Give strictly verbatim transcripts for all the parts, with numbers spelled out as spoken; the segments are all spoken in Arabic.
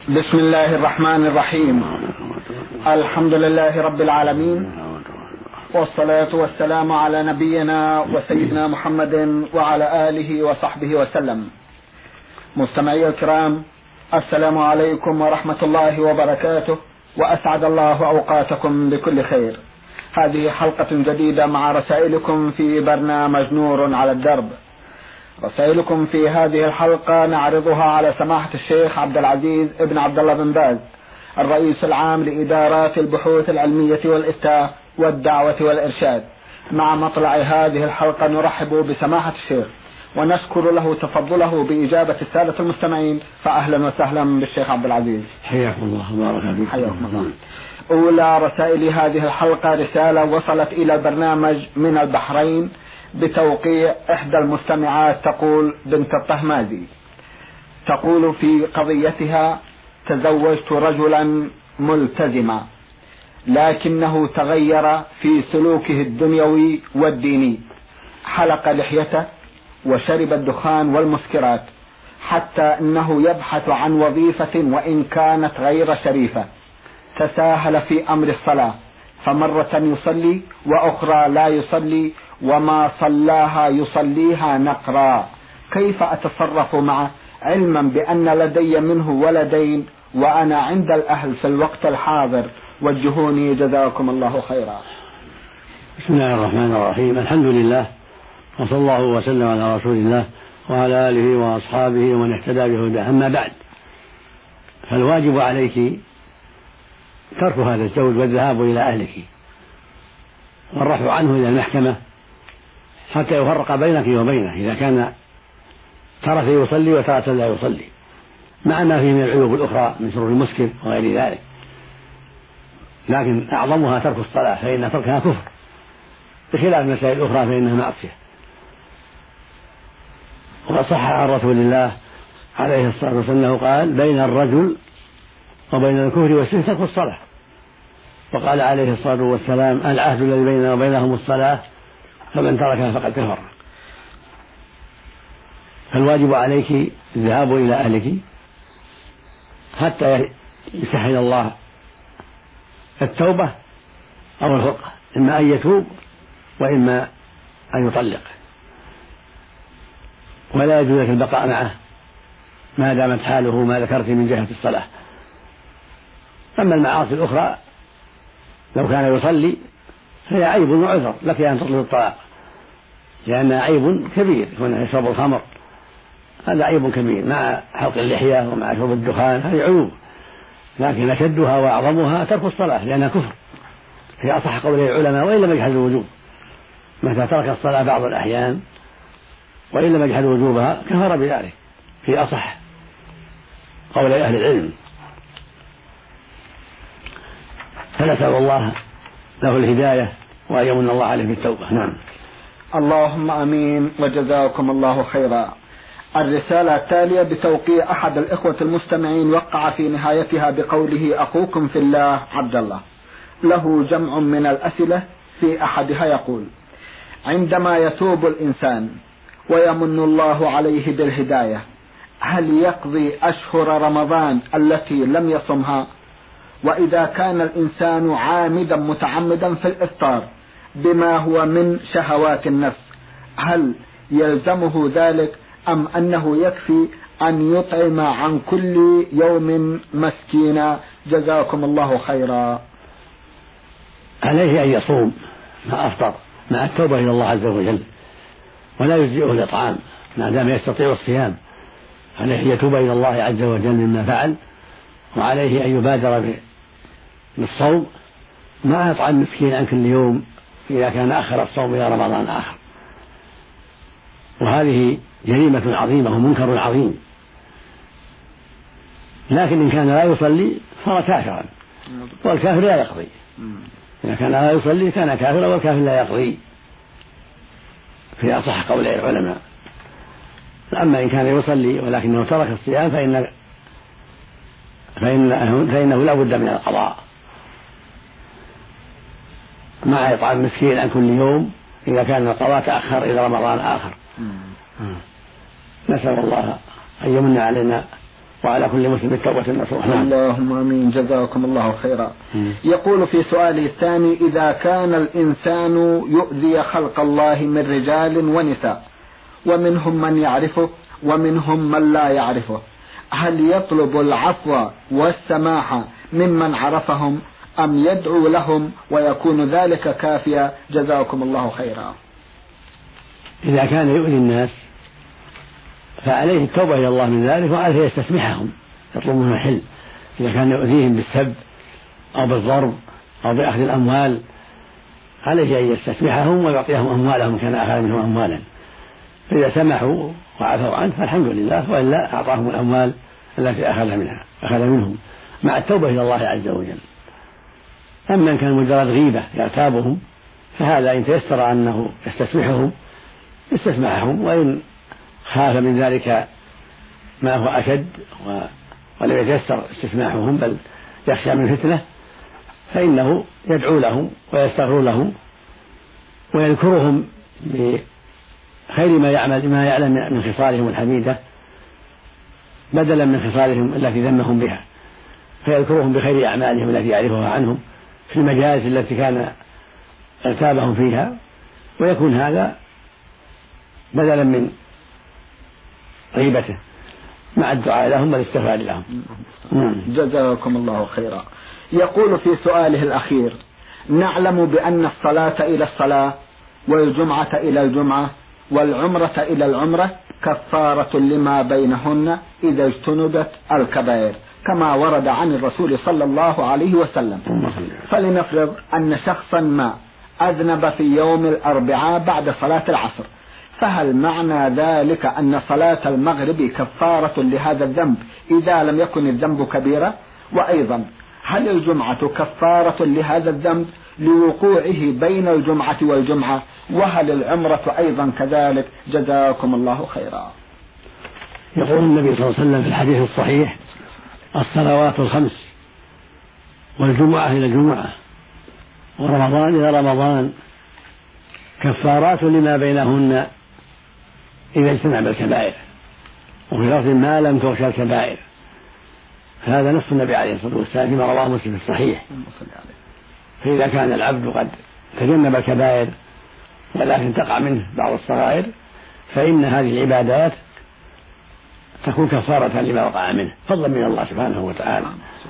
بسم الله الرحمن الرحيم. الحمد لله رب العالمين، والصلاة والسلام على نبينا وسيدنا محمد وعلى آله وصحبه وسلم. مستمعي الكرام، السلام عليكم ورحمة الله وبركاته، وأسعد الله أوقاتكم بكل خير. هذه حلقة جديدة مع رسائلكم في برنامج نور على الدرب. رسائلكم في هذه الحلقة نعرضها على سماحة الشيخ عبد العزيز ابن عبد الله بن باز، الرئيس العام لإدارات البحوث العلمية والإفتاء والدعوة والإرشاد. مع مطلع هذه الحلقة نرحب بسماحة الشيخ ونشكر له تفضله بإجابة السادة المستمعين، فأهلا وسهلا بالشيخ عبد العزيز. حياكم الله وبارك فيكم. حياكم الله. أولى رسائل هذه الحلقة رسالة وصلت إلى البرنامج من البحرين بتوقيع إحدى المستمعات، تقول بنت الطهمازي، تقول في قضيتها: تزوجت رجلا ملتزما لكنه تغير في سلوكه الدنيوي والديني، حلق لحيته وشرب الدخان والمسكرات، حتى انه يبحث عن وظيفة وان كانت غير شريفة. تساهل في امر الصلاة، فمرة يصلي واخرى لا يصلي، وما صلاها يصليها نقرا. كيف اتصرف معه علما بان لدي منه ولدين وانا عند الاهل في الوقت الحاضر؟ وجهوني جزاكم الله خيرا. بسم الله الرحمن الرحيم. الحمد لله، وصلى الله وسلم على رسول الله وعلى آله وأصحابه ومن اهتدى بهداه. أما بعد، فالواجب عليك ترك هذا الزوج والذهاب إلى أهلك والرفع عنه إلى المحكمة حتى يفرق بينك وبينه، إذا كان ترك يصلي وترك لا يصلي، مع ما فيه من العيوب الأخرى من شرب المسكر وغير ذلك، لكن أعظمها ترك الصلاة، فإن تركها كفر، بخلاف المسائل الأخرى فإنها معصية. وصح عن رسول الله عليه الصلاة والسلام قال: بين الرجل وبين الكفر والشرك ترك الصلاة. وقال عليه الصلاة والسلام: العهد الذي بيننا وبينهم الصلاة، فمن تركها فقد كفر. فالواجب عليك الذهاب إلى أهلك حتى يسهل الله التوبة أو الفرقة، إما أن يتوب وإما أن يطلق، ولا يجوز لك البقاء معه ما دامت حاله ما ذكرت من جهة الصلاة. أما المعاصي الأخرى لو كان يصلي فهي عيب وعذر لك أن تطلب الطلاق، لأنها عيب كبير، كونه يشرب الخمر هذا عيب كبير، مع حلق اللحية ومع شرب الدخان هذه عيوب، لكن أشدها وأعظمها ترك الصلاة لأنها كفر في أصح قولي العلماء، وإن لم يجحد الوجوب. متى ترك الصلاة بعض الأحيان وإن لم يجحد وجوبها كفر بذلك في أصح قولي أهل العلم. فنسأل الله له الهداية وأن يمن الله عليه بالتوبة. نعم. اللهم آمين، وجزاكم الله خيرا. الرسالة التالية بتوقيع أحد الإخوة المستمعين، وقع في نهايتها بقوله: أخوكم في الله عبد الله. له جمع من الأسئلة، في أحدها يقول: عندما يتوب الإنسان ويمن الله عليه بالهداية، هل يقضي أشهر رمضان التي لم يصمها؟ وإذا كان الإنسان عامدا متعمدا في الإفطار بما هو من شهوات النفس، هل يلزمه ذلك أم أنه يكفي أن يطعم عن كل يوم مسكينا؟ جزاكم الله خيرا. عليه أن يصوم ما أفطر مع التوبة إلى الله عز وجل، ولا يجزئه الإطعام ما دام يستطيع الصيام. عليه أن يتوب إلى الله عز وجل مما فعل، وعليه أن يبادر بالصوم مع إطعام مسكين عن كل يوم إذا كان أخر الصوم إلى رمضان آخر. وهذه جريمة عظيمة ومنكر عظيم، لكن إن كان لا يصلي صار كافرا، والكافر لا يقضي. إذا كان لا يصلي كان كافرا، والكافر لا يقضي في أصح قول العلماء. أما إن كان يصلي ولكنه ترك الصيام فإن فإنه, فإنه لا بد من القضاء مع إطعام مسكين عن كل يوم إذا كان القضاء تأخر إلى رمضان آخر. نسأل الله أن يمن علينا وعلى كل مسلم التوبة النصوح. اللهم امين، جزاكم الله خيرا. يقول في سؤاله الثاني: إذا كان الإنسان يؤذي خلق الله من رجال ونساء ومنهم من يعرفه ومنهم من لا يعرفه، هل يطلب العفو والسماح ممن عرفهم أم يدعو لهم ويكون ذلك كافيا؟ جزاكم الله خيرا. إذا كان يؤذي الناس فعليه التوبة إلى الله من ذلك، وعليه يستسمحهم، يطلب منهم الحل. إذا كان يؤذيهم بالسب أو بالضرب أو بأخذ الأموال عليه أن يستسمحهم ويعطيهم أموالهم كان أخذ منهم أموالا، فإذا سمحوا وعفوا عنه فالحمد لله، وإلا أعطاهم الأموال التي أخذ منها أخذ منهم مع التوبة إلى الله عز وجل. أما إن كان مجرد غيبة يغتابهم فهذا إن تيسر أنه يستسمحهم يستسمحهم، وإن خاف من ذلك ما هو أشد ولم يتيسر استسماحهم بل يخشى من فتنة فإنه يدعو لهم ويستغفر لهم ويذكرهم بخير ما يعمل ما يعلم من خصالهم الحميدة بدلا من خصالهم التي ذمهم بها، فيذكرهم بخير أعمالهم التي يعرفها عنهم في المجالس التي كان ارتابهم فيها، ويكون هذا بدلا من غيبته مع الدعاء لهم والاستغفار لهم. جزاكم الله خيرا. يقول في سؤاله الأخير: نعلم بأن الصلاة إلى الصلاة والجمعة إلى الجمعة والعمرة إلى العمرة كفارة لما بينهن إذا اجتنبت الكبائر كما ورد عن الرسول صلى الله عليه وسلم. فلنفرض أن شخصا ما أذنب في يوم الأربعاء بعد صلاة العصر، فهل معنى ذلك أن صلاة المغرب كفارة لهذا الذنب إذا لم يكن الذنب كبيرا؟ وأيضا هل الجمعة كفارة لهذا الذنب لوقوعه بين الجمعة والجمعة؟ وهل العمرة أيضا كذلك؟ جزاكم الله خيرا. يقول النبي صلى الله عليه وسلم في الحديث الصحيح: الصلوات الخمس والجمعة إلى الجمعة ورمضان إلى رمضان كفارات لما بينهن إذا اجتنب الكبائر، وفي لفظ ما لم تغشى الكبائر. هذا نص النبي عليه الصلاة والسلام فيما رواه مسلم في الصحيح. فإذا كان العبد قد تجنب الكبائر ولكن تقع منه بعض الصغائر فإن هذه العبادات تكون كفارة لما وقع منه فضلا من الله سبحانه وتعالى.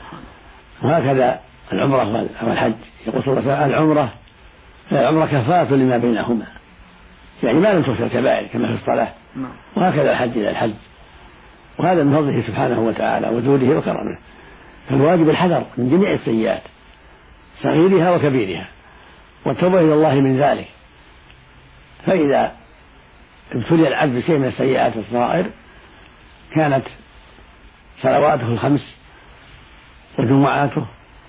وهكذا العمرة والحج. يقول صلى الله عليه وسلم: العمرة العمرة كفارة لما بينهما، يعني ما لم تغشى الكبائر كما في الصلاة، وهكذا الحج إلى الحج. وهذا من فضله سبحانه وتعالى وجوده وكرمه. فالواجب الحذر من جميع السيئات صغيرها وكبيرها والتوبة إلى الله من ذلك. فإذا ابتلي العبد بشيء من السيئات الصغائر كانت صلواته الخمس وجمعاته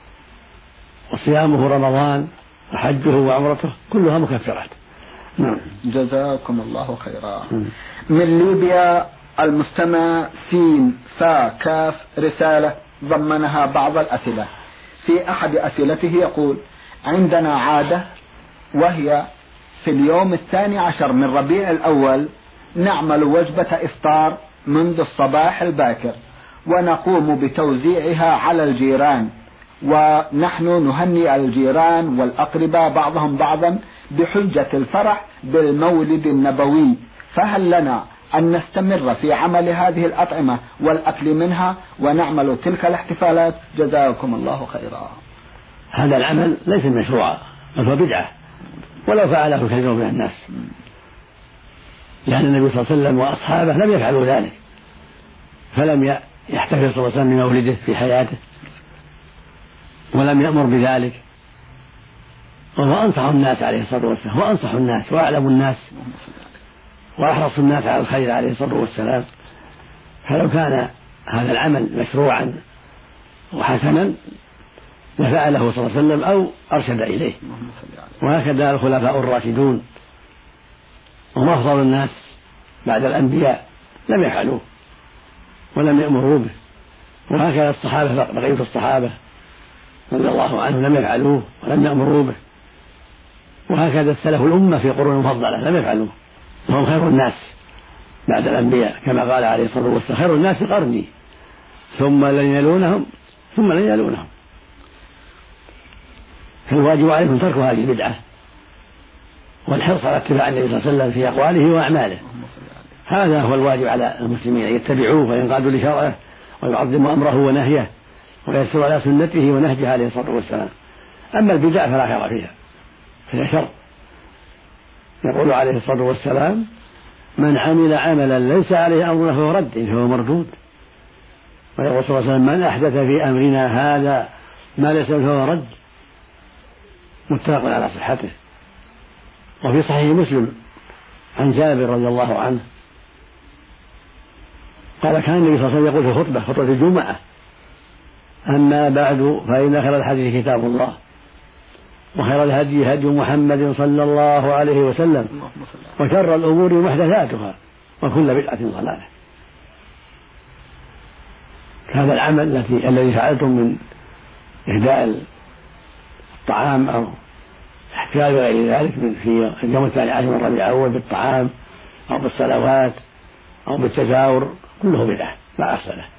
وصيامه رمضان وحجه وعمرته كلها مكفرات. نعم. جزاكم الله خيرا. من ليبيا المستمع سين فا كاف رسالة ضمنها بعض الأسئلة. في أحد أسئلته يقول: عندنا عادة وهي في اليوم الثاني عشر من ربيع الأول نعمل وجبة إفطار منذ الصباح الباكر ونقوم بتوزيعها على الجيران، ونحن نهنئ الجيران والأقرباء بعضهم بعضا بحجة الفرح بالمولد النبوي، فهل لنا أن نستمر في عمل هذه الأطعمة والأكل منها ونعمل تلك الاحتفالات؟ جزاكم الله خيرا. هذا العمل ليس مشروعا بل هو بدعة ولو فعله كثير من الناس، لأن النبي صلى الله عليه وسلم وأصحابه لم يفعلوا ذلك، فلم يحتفل صلى الله عليه وسلم بمولده في حياته ولم يأمر بذلك، وهو أنصح الناس عليه الصلاة والسلام وأنصح الناس وأعلم الناس وأحرص الناس على الخير عليه الصلاة والسلام. فلو كان هذا العمل مشروعا وحسنا لفعله صلى الله عليه وسلم أو أرشد إليه. وهكذا الخلفاء الراشدون وهم أفضل الناس بعد الأنبياء لم يفعلوه ولم يأمروا به، وهكذا الصحابة بقية الصحابة رضي الله عنهم لم يفعلوه ولم يأمروا به، وهكذا السلف الأمة في قرون مفضلة لم يفعلوه، وهم خير الناس بعد الأنبياء كما قال عليه الصلاة والسلام: خير الناس قرني ثم لن يلونهم ثم لن يلونهم. فالواجب عليكم ترك هذه البدعة والحرص على اتباع النبي صلى الله عليه وسلم في أقواله وأعماله. هذا هو الواجب على المسلمين، أن يتبعوه وينقادوا لشرعه ويعظموا أمره ونهيه ويسيروا على سنته ونهجه عليه الصلاة والسلام. أما البدع فلا خير فيها، فهي شر. يقول عليه الصلاة والسلام: من عمل عملا ليس عليه أمرنا فهو رد فهو مردود. ويقول صلى الله عليه وسلم: من أحدث في أمرنا هذا ما ليس فهو رد. متفق على صحته. وفي صحيح مسلم عن جابر رضي الله عنه قال: كان النبي صلى الله عليه وسلم يقول في خطبة خطبة الجمعة: أما بعد فإن خير الحديث كتاب الله وخير الهدي هدي محمد صلى الله عليه وسلم وشر الأمور محدثاتها وكل بدعة ضلالة. هذا العمل الذي الذي فعلتم من إهداء الطعام أو احتفال وغير ذلك في اليوم الثاني عشر من ربيع الأول بالطعام أو بالصلوات أو بالتجاور كله بدعة لا أصل له.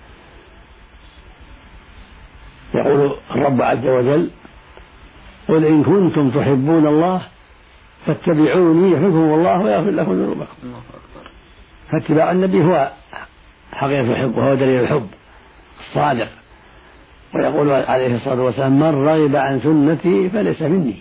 يقول الرب عز وجل: قل إن كنتم تحبون الله فاتبعوني يحبكم الله ويغفر لكم ذنوبكم. فاتباع النبي هو حقيقة الحب وهو دليل الحب الصادق. ويقول عليه الصلاة والسلام: من رغب عن سنتي فليس مني.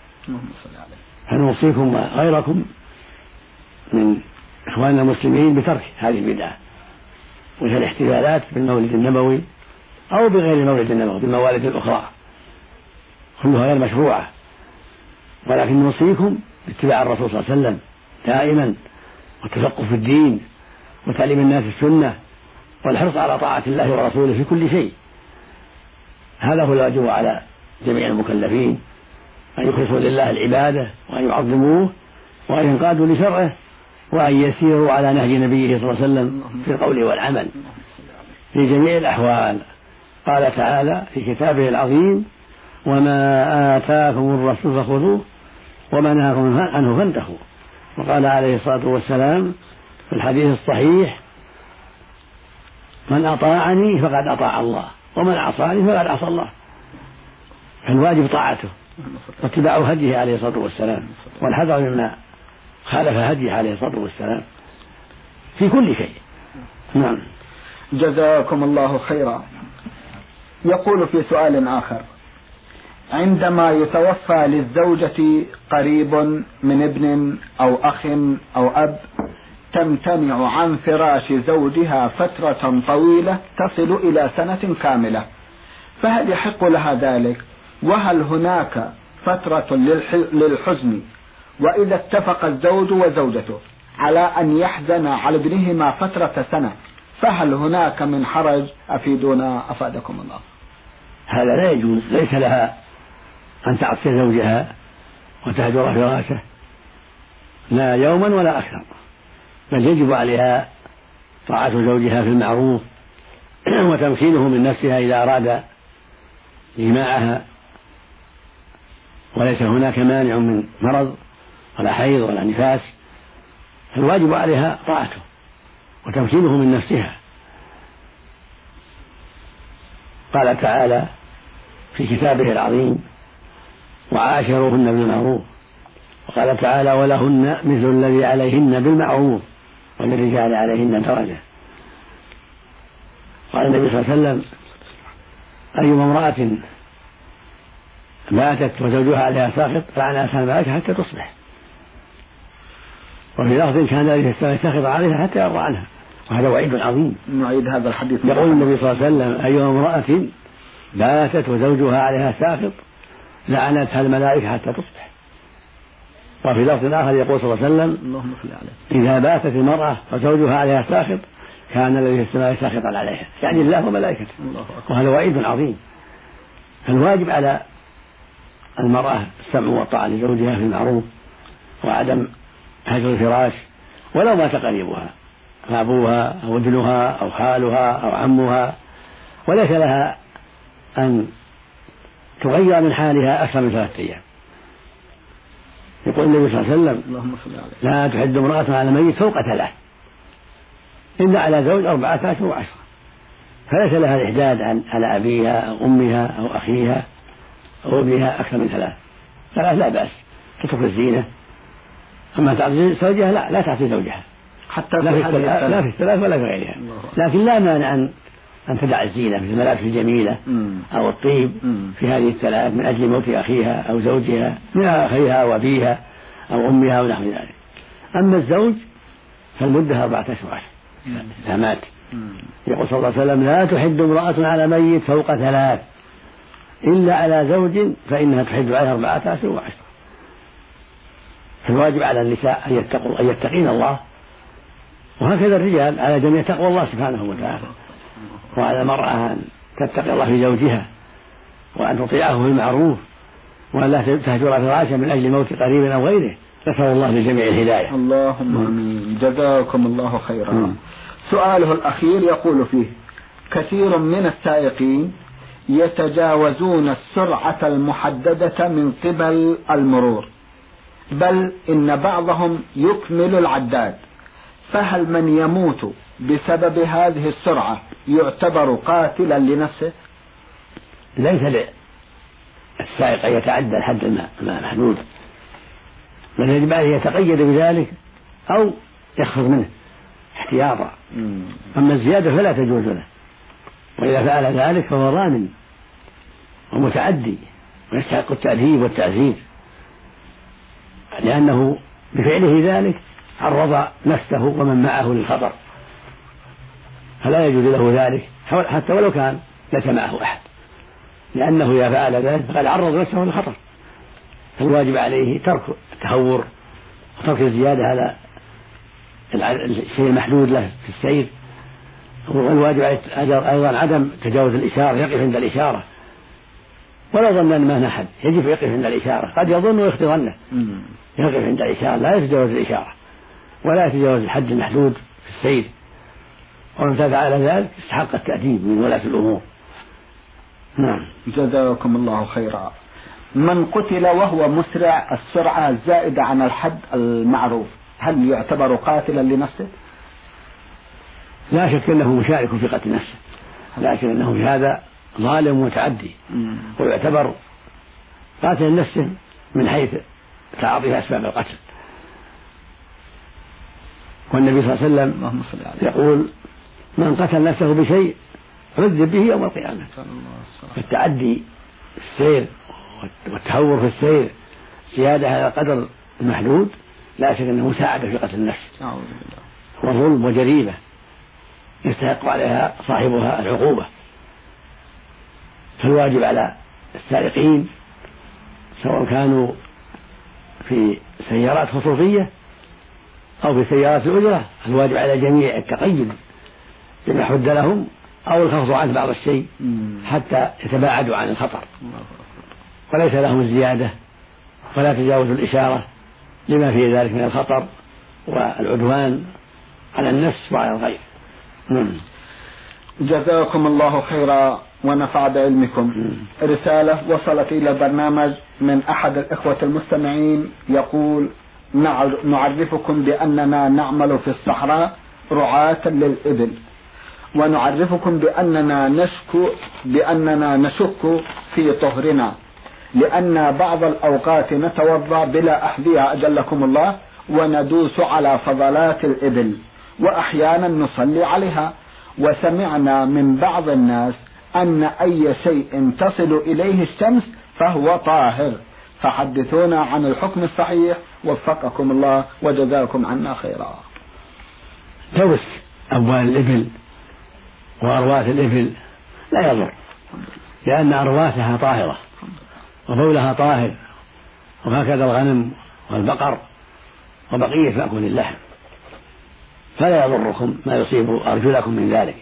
فنوصيكم غيركم من إخواننا المسلمين بترك هذه البدعة وهي الاحتفالات بالمولد النبوي أو بغير المولد النبوي بالموالد الأخرى، كلها غير مشروعة. ولكن نوصيكم باتباع الرسول صلى الله عليه وسلم دائما والتفقه في الدين وتعليم الناس السنة والحرص على طاعة الله ورسوله في كل شيء. هذا هو الواجب على جميع المكلفين، أن يخلصوا لله العبادة وأن يعظموه وأن ينقادوا لشرعه وأن يسيروا على نهج نبيه صلى الله عليه وسلم في القول والعمل في جميع الأحوال. قال تعالى في كتابه العظيم: وما آتاكم الرسول فخذوه وما نهاكم عنه فانتهوا. وقال عليه الصلاة والسلام في الحديث الصحيح: من أطاعني فقد أطاع الله ومن عصاني فقد عصى الله. فالواجب طاعته واتباع هديه عليه الصلاة والسلام والحذر مما خالف هديه عليه الصلاة والسلام في كل شيء. نعم. جزاكم الله خيرا. يقول في سؤال آخر: عندما يتوفى للزوجة قريب من ابن أو أخ أو أب تمتنع عن فراش زوجها فترة طويلة تصل إلى سنة كاملة، فهل يحق لها ذلك؟ وهل هناك فترة للحزن؟ وإذا اتفق الزوج وزوجته على أن يحزن على ابنهما فترة سنة فهل هناك من حرج؟ أفيدونا أفادكم الله. هذا لا يجوز، ليس لها أن تعصي زوجها وتهجر فراشه لا يوما ولا أكثر، بل يجب عليها طاعة زوجها في المعروف وتمكينه من نفسها إذا أراد جماعها، وليس هناك مانع من مرض ولا حيض ولا نفاس، فالواجب عليها طاعته وتمكينه من نفسها. قال تعالى في كتابه العظيم: وعاشروهن بالمعروف. وقال تعالى: ولهن مثل الذي عليهن بالمعروف وللرجال عليهن درجة. قال النبي صلى الله عليه وسلم: أيما امرأة ماتت وزوجها عليها ساخط فعنها الملائكة حتى تصبح. وفي لفظ: كان ذلك السماء ساخط عليها حتى يرضى عنها. وهذا وعيد عظيم. نعيد هذا الحديث. يقول النبي صلى الله عليه وسلم: أيما امرأة باتت وزوجها عليها ساخط لعنتها الملائكة حتى تصبح. وفي لفظ آخر يقول صلى الله عليه وسلم: إذا باتت المرأة وزوجها عليها ساخط كان الذي في السماء ساخطا عليها، يعني الله وملائكته. وهذا وعيد عظيم. فالواجب على المرأة السمع والطاعة لزوجها في المعروف وعدم هجر الفراش ولو مات قريبها أبوها أو ابنها أو خالها أو عمها، وليس لها أن تغير من حالها أكثر من ثلاثة أيام. يقول النبي صلى الله عليه وسلم: لا تحد امرأة على الميت فوق ثلاث إلا على زوج أربعة أشهر وعشرة. فليس لها الإحداد على أبيها أو أمها أو أخيها أو ابنها أكثر من ثلاث. ثلاث لا بأس تترك الزينة. أما تعطي زوجها لا لا تعطي زوجها حتى لا في, لا في الثلاث ولا في غيرها. لكن لا مانع أن أن تدع الزينة في الملابس الجميلة أو الطيب في هذه الثلاث من أجل موت أخيها أو زوجها من أخيها أو أبيها أو أمها أو نحو ذلك. أما الزوج فالمدة أربعة أشهر إذا مات. يقول صلى الله عليه وسلم لا تحد امرأة على ميت فوق ثلاث إلا على زوج فإنها تحد عليها أربعة أشهر وعشرة. فالواجب على النساء أن يتقوا أن يتقين الله، وهكذا الرجال على جميع تقوى الله سبحانه وتعالى، وعلى المرأة أن تتقي الله في زوجها وأن تطيعه في المعروف وأن لا تهجر فراشا من أجل موت قريب أو غيره. نسأل الله للجميع الهداية. اللهم آمين. جزاكم الله خيرا. م. سؤاله الأخير يقول فيه: كثير من السائقين يتجاوزون السرعة المحددة من قبل المرور، بل إن بعضهم يكمل العداد، فهل من يموت بسبب هذه السرعة يعتبر قاتلا لنفسه؟ ليس للسائق أن يتعدى الحد المحدود، بل يجب عليه يتقيد بذلك أو يخفض منه احتياطا. أما الزيادة فلا تجوز له، وإذا فعل ذلك فهو ظالم ومتعدي ويستحق التأديب والتعزير، لأنه بفعله ذلك عرض نفسه ومن معه للخطر، فلا يجوز له ذلك حتى ولو كان ليس معه أحد، لأنه إذا فعل ذلك فقد عرض نفسه للخطر. فالواجب عليه ترك التهور وترك الزيادة على الشيء المحدود له في السير، والواجب عليه أيضا عدم تجاوز الإشارة، يقف عند الإشارة ولو ظن أن ما أحد، يجب يقف عند الإشارة، قد يظن ويخطئ ظنه، يقف عند الإشارة لا يتجاوز الإشارة ولا يتجاوز الحد المحدود في السير، ومن فعل ذلك استحق التأديب من ولاة الأمور. نعم. جزاكم الله خيرا. من قتل وهو مسرع السرعة الزائدة عن الحد المعروف هل يعتبر قاتلا لنفسه؟ لا شك أنه مشارك في قتل نفسه، لكن أنه في هذا ظالم ومتعدي ويعتبر قاتل نفسه من حيث تعاطيها أسباب القتل. والنبي صلى الله عليه وسلم يقول من قتل نفسه بشيء عذب به يوم القيامة. فالتعدي في السير والتهور في السير زيادة على القدر المحدود لا شك أنه مساعدة في قتل النفس وظلم وجريمة يستحق عليها صاحبها العقوبة. فالواجب على السائقين سواء كانوا في سيارات خصوصية أو في سيارات الأجرة الواجب على الجميع التقيد بما حد لهم أو الخفض عن بعض الشيء حتى يتباعدوا عن الخطر، وليس لهم الزيادة ولا تجاوز الإشارة لما في ذلك من الخطر والعدوان على النفس وعلى الغير. جزاكم الله خيرا ونفع بعلمكم. رسالة وصلت إلى البرنامج من أحد الإخوة المستمعين يقول: نعرفكم بأننا نعمل في الصحراء رعاة للإبل، ونعرفكم بأننا نشك بأننا نشك في طهرنا، لأن بعض الأوقات نتوضأ بلا أحذية أجلكم الله وندوس على فضلات الإبل، وأحيانا نصلي عليها، وسمعنا من بعض الناس أن أي شيء تصل إليه الشمس فهو طاهر، فحدثونا عن الحكم الصحيح وفقكم الله وجزاكم عنا خيرا. دوس أموال الإبل وأرواث الإبل لا يضر، لأن أرواثها طاهرة وبولها طاهر، وهكذا الغنم والبقر وبقية مأكول اللحم، فلا يضركم ما يصيب أرجلكم من ذلك،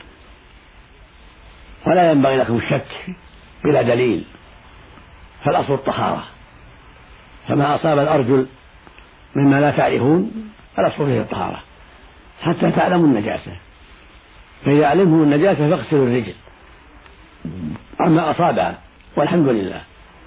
ولا ينبغي لكم الشك بلا دليل، فالأصل الطهارة، فما أصاب الأرجل مما لا تعرفون فالأصل فيه الطهارة حتى تعلموا النجاسة، فإذا علمتم النجاسة فاغسلوا الرجل عما أصابها والحمد لله.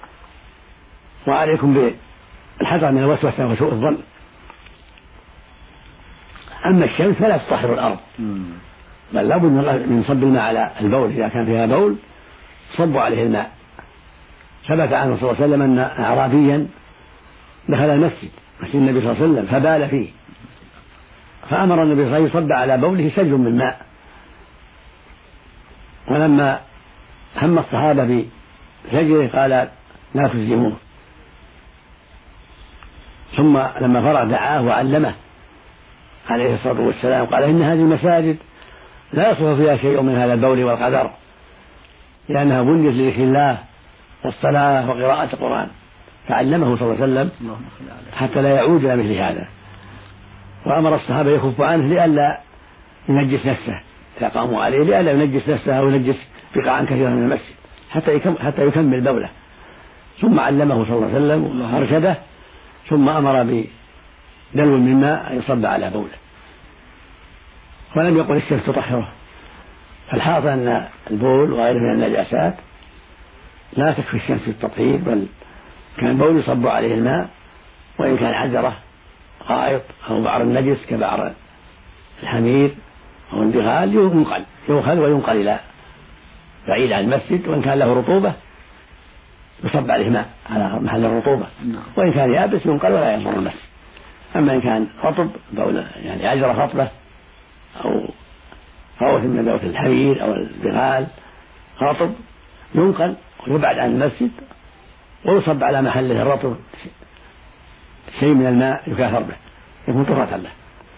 وعليكم بالحذر من الوسوسة وسوء الظن. أما الشمس فلا تطهر الأرض بل لا بد من صب الماء على البول، إذا كان فيها بول صبوا عليه الماء. ثبت عنه صلى الله عليه وسلم أن أعرابيا دخل المسجد مسجد النبي صلى الله عليه وسلم فبال فيه، فأمر النبي صلى الله عليه وسلم يصب على بوله سجل من ماء. ولما هم الصحابة بسجله قال لا تسجموه، ثم لما فرغ دعاه وعلمه عليه الصلاة والسلام، قال إن هذه المساجد لا يصلح فيها شيء من هذا البول والقدر، لأنها بنيت لذكر الله والصلاة وقراءة القرآن، فعلمه صلى الله عليه وسلم حتى لا يعود إلى مثل هذا. وأمر الصحابة يخف عنه لئلا ينجس نفسه إذا قاموا عليه، لئلا ينجس نفسه أو ينجس بقاعا كثيرا من المسجد حتى حتى يكمل بوله. ثم علمه صلى الله عليه وسلم وأرشده، ثم أمر بدلو من ماء يصب على بوله، ولم يقل الشمس تطهره. فالحاصل أن البول وغيره من النجاسات لا تكفي الشمس في التطهير، بل كان البول يصب عليه الماء، وإن كان عذرة غائط أو بعر النجس كبعر الحمير أو البغال ينقل يؤخذ وينقل إلى بعيد عن المسجد، وإن كان له رطوبة يصب عليه ماء على محل الرطوبة، وإن كان يابس ينقل ولا يضر المسجد. أما إن كان رطب بولة يعني عذرة خطبة أو روث من ذوات الحمير أو البغال رطب ينقل ويبعد عن المسجد ويصب على محله الرطب شيء من الماء يكاثر به يكون طهرة له.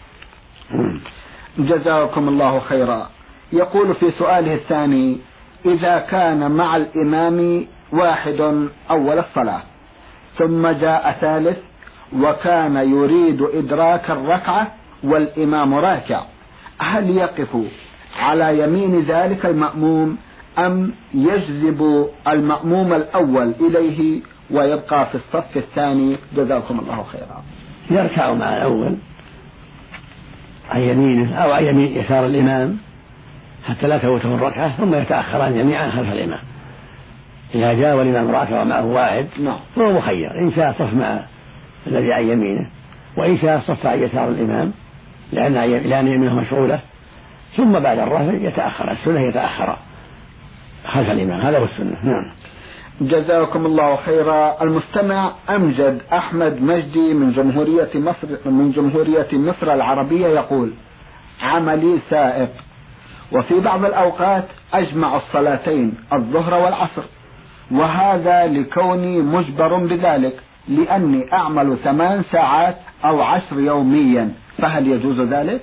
جزاكم الله خيرا. يقول في سؤاله الثاني: إذا كان مع الإمام واحد أول الصلاة ثم جاء ثالث وكان يريد إدراك الركعة والإمام راكع، هل يقف على يمين ذلك المأموم أم يجذب المأموم الأول إليه ويبقى في الصف الثاني؟ جزاكم الله خيرا. يركع مع الأول عن يمينه أو عن يمين يسار الإمام حتى لا تفوته الركعة، ثم يتأخران جميعا خلف الإمام. إذا جاء والإمام راكع ومعه واحد فهو مخير، إن شاء صف مع الذي عن يمينه، وإن شاء صف عن يسار الإمام لأن يمينه مشغولة، ثم بعد الرفع يتأخر. السنة يتأخر خلف الإمام، هذا هو السنة. نعم. جزاكم الله خيرا. المستمع أمجد أحمد مجدي من جمهورية مصر من جمهورية مصر العربية يقول: عملي سائق، وفي بعض الأوقات أجمع الصلاتين الظهر والعصر، وهذا لكوني مجبر بذلك لأني أعمل ثمان ساعات أو عشر يوميا، فهل يجوز ذلك؟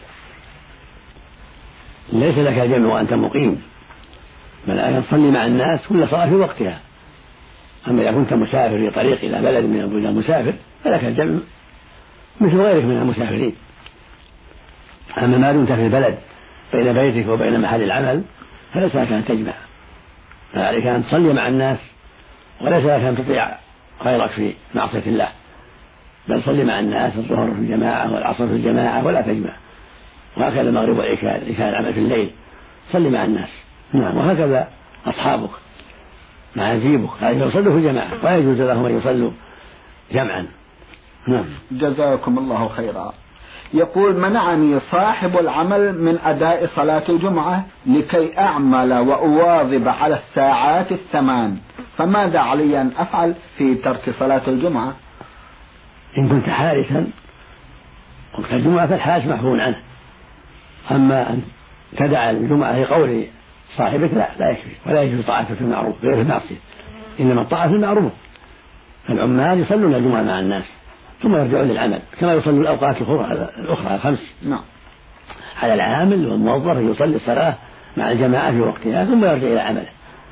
ليس لك جمع وأنت مقيم، بل أن تصلي مع الناس كل صلاة في وقتها. أما إذا كنت مسافر في طريق إلى بلد من البلدان المسافر فلك الجمع مثل غيرك من المسافرين. أما ما دمت في البلد بين بيتك وبين محل العمل فليس لك أن تجمع، فعليك أن تصلي مع الناس، وليس لك أن تطيع غيرك في معصية الله، بل صلي مع الناس الظهر في الجماعة والعصر في الجماعة ولا تجمع. وهكذا المغرب والعشاء إذا كان العمل في الليل صلي مع الناس. نعم. وهكذا أصحابك مع نجيبك هذه يصلوا في جماعة ولا يجوز لهم أن يصلوا جمعا. نعم. جزاكم الله خيرا. يقول: منعني صاحب العمل من أداء صلاة الجمعة لكي أعمل وأواظب على الساعات الثمان، فماذا علي أن أفعل في ترك صلاة الجمعة؟ إن كنت حارسا وقت الجمعة فالحارس محفوظ عنه، أما أن تدع الجمعة لقول صاحبك لا لا يكفي، ولا يجوز طاعته في المعروف غير المعصية، إنما الطاعة في المعروف. العمال يصلون الجمعة مع الناس ثم يرجعون للعمل كما يصلوا الأوقات الأخرى الخمس. نعم. على العامل والموظف يصلي الصلاة مع الجماعة في وقتها ثم يرجع إلى عمله،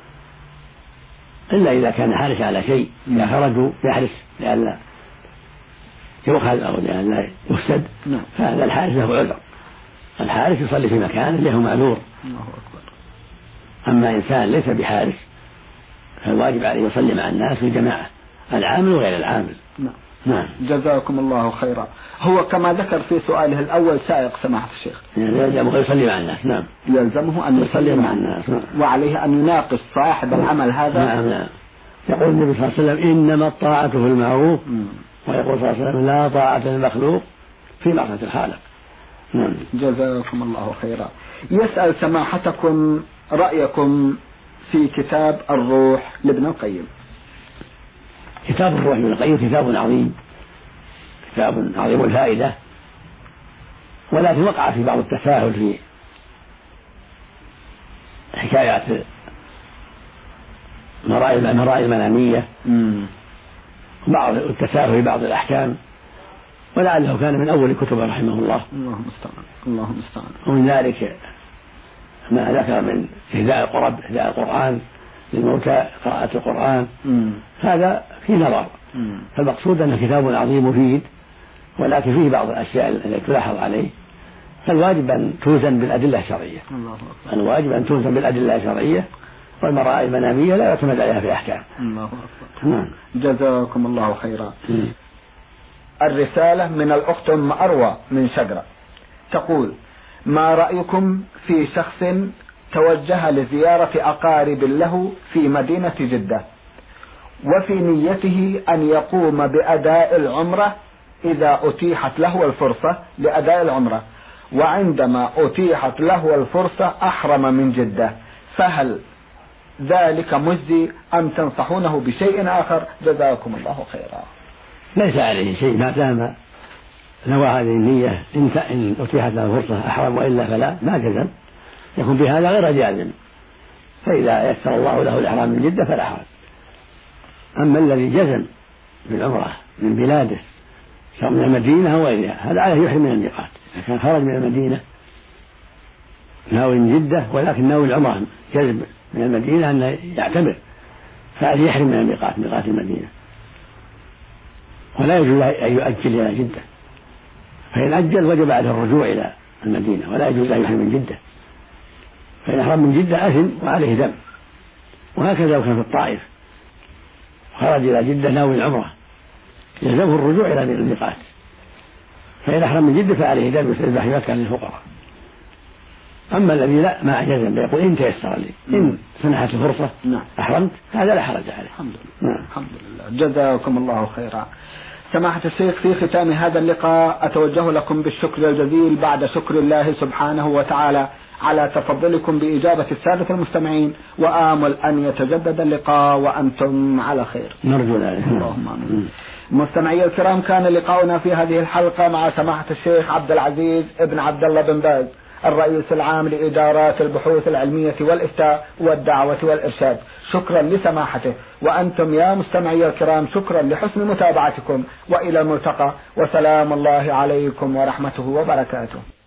إلا إذا كان حارس على شيء، إذا خرجوا يحرس لئلا يؤخذ أو لئلا يفسد فهذا الحارس له عذر. الحارس يصلي في مكانه له معذور. أما إنسان ليس بحارس فالواجب عليه يصلي مع الناس في الجماعة، العامل وغير العامل. نعم. نعم. جزاكم الله خيرا. هو كما ذكر في سؤاله الأول سائق سماحة الشيخ يلزمه يصلي مع الناس. نعم. يلزمه أن يصلي مع الناس. نعم. وعليه أن يناقش صاحب العمل هذا. نعم. نعم. يقول النبي صلى الله عليه وسلم: إنما الطاعة في المعروف. م. ويقول صلى الله عليه وسلم: لا طاعة للمخلوق في معصية الخالق. نعم. جزاكم الله خيرا. يسأل سماحتكم رأيكم في كتاب الروح لابن القيم. كتاب الروح لابن القيم كتاب عظيم، كتاب عظيم الفائدة، ولكن وقع في بعض التساهل في حكايات المرائي المنامية وبعض التساهل في بعض الأحكام، ولعله كان من أول كتب رحمه الله. اللهم استعان اللهم استعان. ومن ذلك ما ذكر من إهداء القرب إهداء القرآن للموتى، قراءة القرآن، مم. هذا في نظر. مم. فالمقصود أنه كتاب عظيم مفيد، ولكن فيه بعض الأشياء التي تلاحظ عليه، فالواجب أن توزن بالأدلة الشرعية. الواجب أن توزن بالأدلة الشرعية، والمرائي المنامية لا يعتمد عليها في أحكام. الله أكبر. جزاكم الله خيرا. مم. الرسالة من الأخت أم أروى من شجرة تقول: ما رأيكم في شخص توجه لزيارة أقارب له في مدينة جدة، وفي نيته أن يقوم بأداء العمرة إذا أتيحت له الفرصة لأداء العمرة، وعندما أتيحت له الفرصة أحرم من جدة، فهل ذلك مجزي أم تنصحونه بشيء آخر؟ جزاكم الله خيرا. ليس عليه شيء ما دام نوى هذه النية، إن أتيحت له الفرصة أحرم وإلا فلا، ما جزم، يكون بهذا غير جازم، فإذا يسر الله له الإحرام من جدة فلا حرج. أما الذي جزم بالعمرة من بلاده سواء من المدينة أو غيرها، هذا عليه يحرم من الميقات. إذا كان خرج من المدينة ناوي من جدة ولكن ناوي العمرة جزم من المدينة أن يعتمر، فعليه يحرم من الميقات ميقات المدينة، ولا يجوز أن يؤجل إلى جدة، فإن أجل وجب عليه الرجوع إلى المدينة، ولا يجوز أن يحرم من جدة، فإن أحرم من جدة أثم وعليه دم. وهكذا لو كان في الطائف خرج إلى جدة ناوي العمرة يلزمه الرجوع إلى الميقات، فإن أحرم من جدة فعليه دم يذبح مكة للفقراء. أما الذي لا ما جزم يقول إن تيسر لي إن سنحت الفرصة أحرمت، هذا لا حرج عليه. الحمد لله. الحمد لله. جزاكم الله خيرا. سماحة الشيخ، في ختام هذا اللقاء أتوجه لكم بالشكر الجزيل بعد شكر الله سبحانه وتعالى على تفضلكم بإجابة السادة المستمعين، وآمل أن يتجدد اللقاء وأنتم على خير. نرجو ذلك. اللهم آمين. مستمعي الكرام، كان لقاؤنا في هذه الحلقة مع سماحة الشيخ عبد العزيز ابن عبد الله بن باز، الرئيس العام لإدارات البحوث العلمية والإفتاء والدعوة والإرشاد. شكرا لسماحته، وأنتم يا مستمعي الكرام شكرا لحسن متابعتكم، وإلى الملتقى، وسلام الله عليكم ورحمته وبركاته.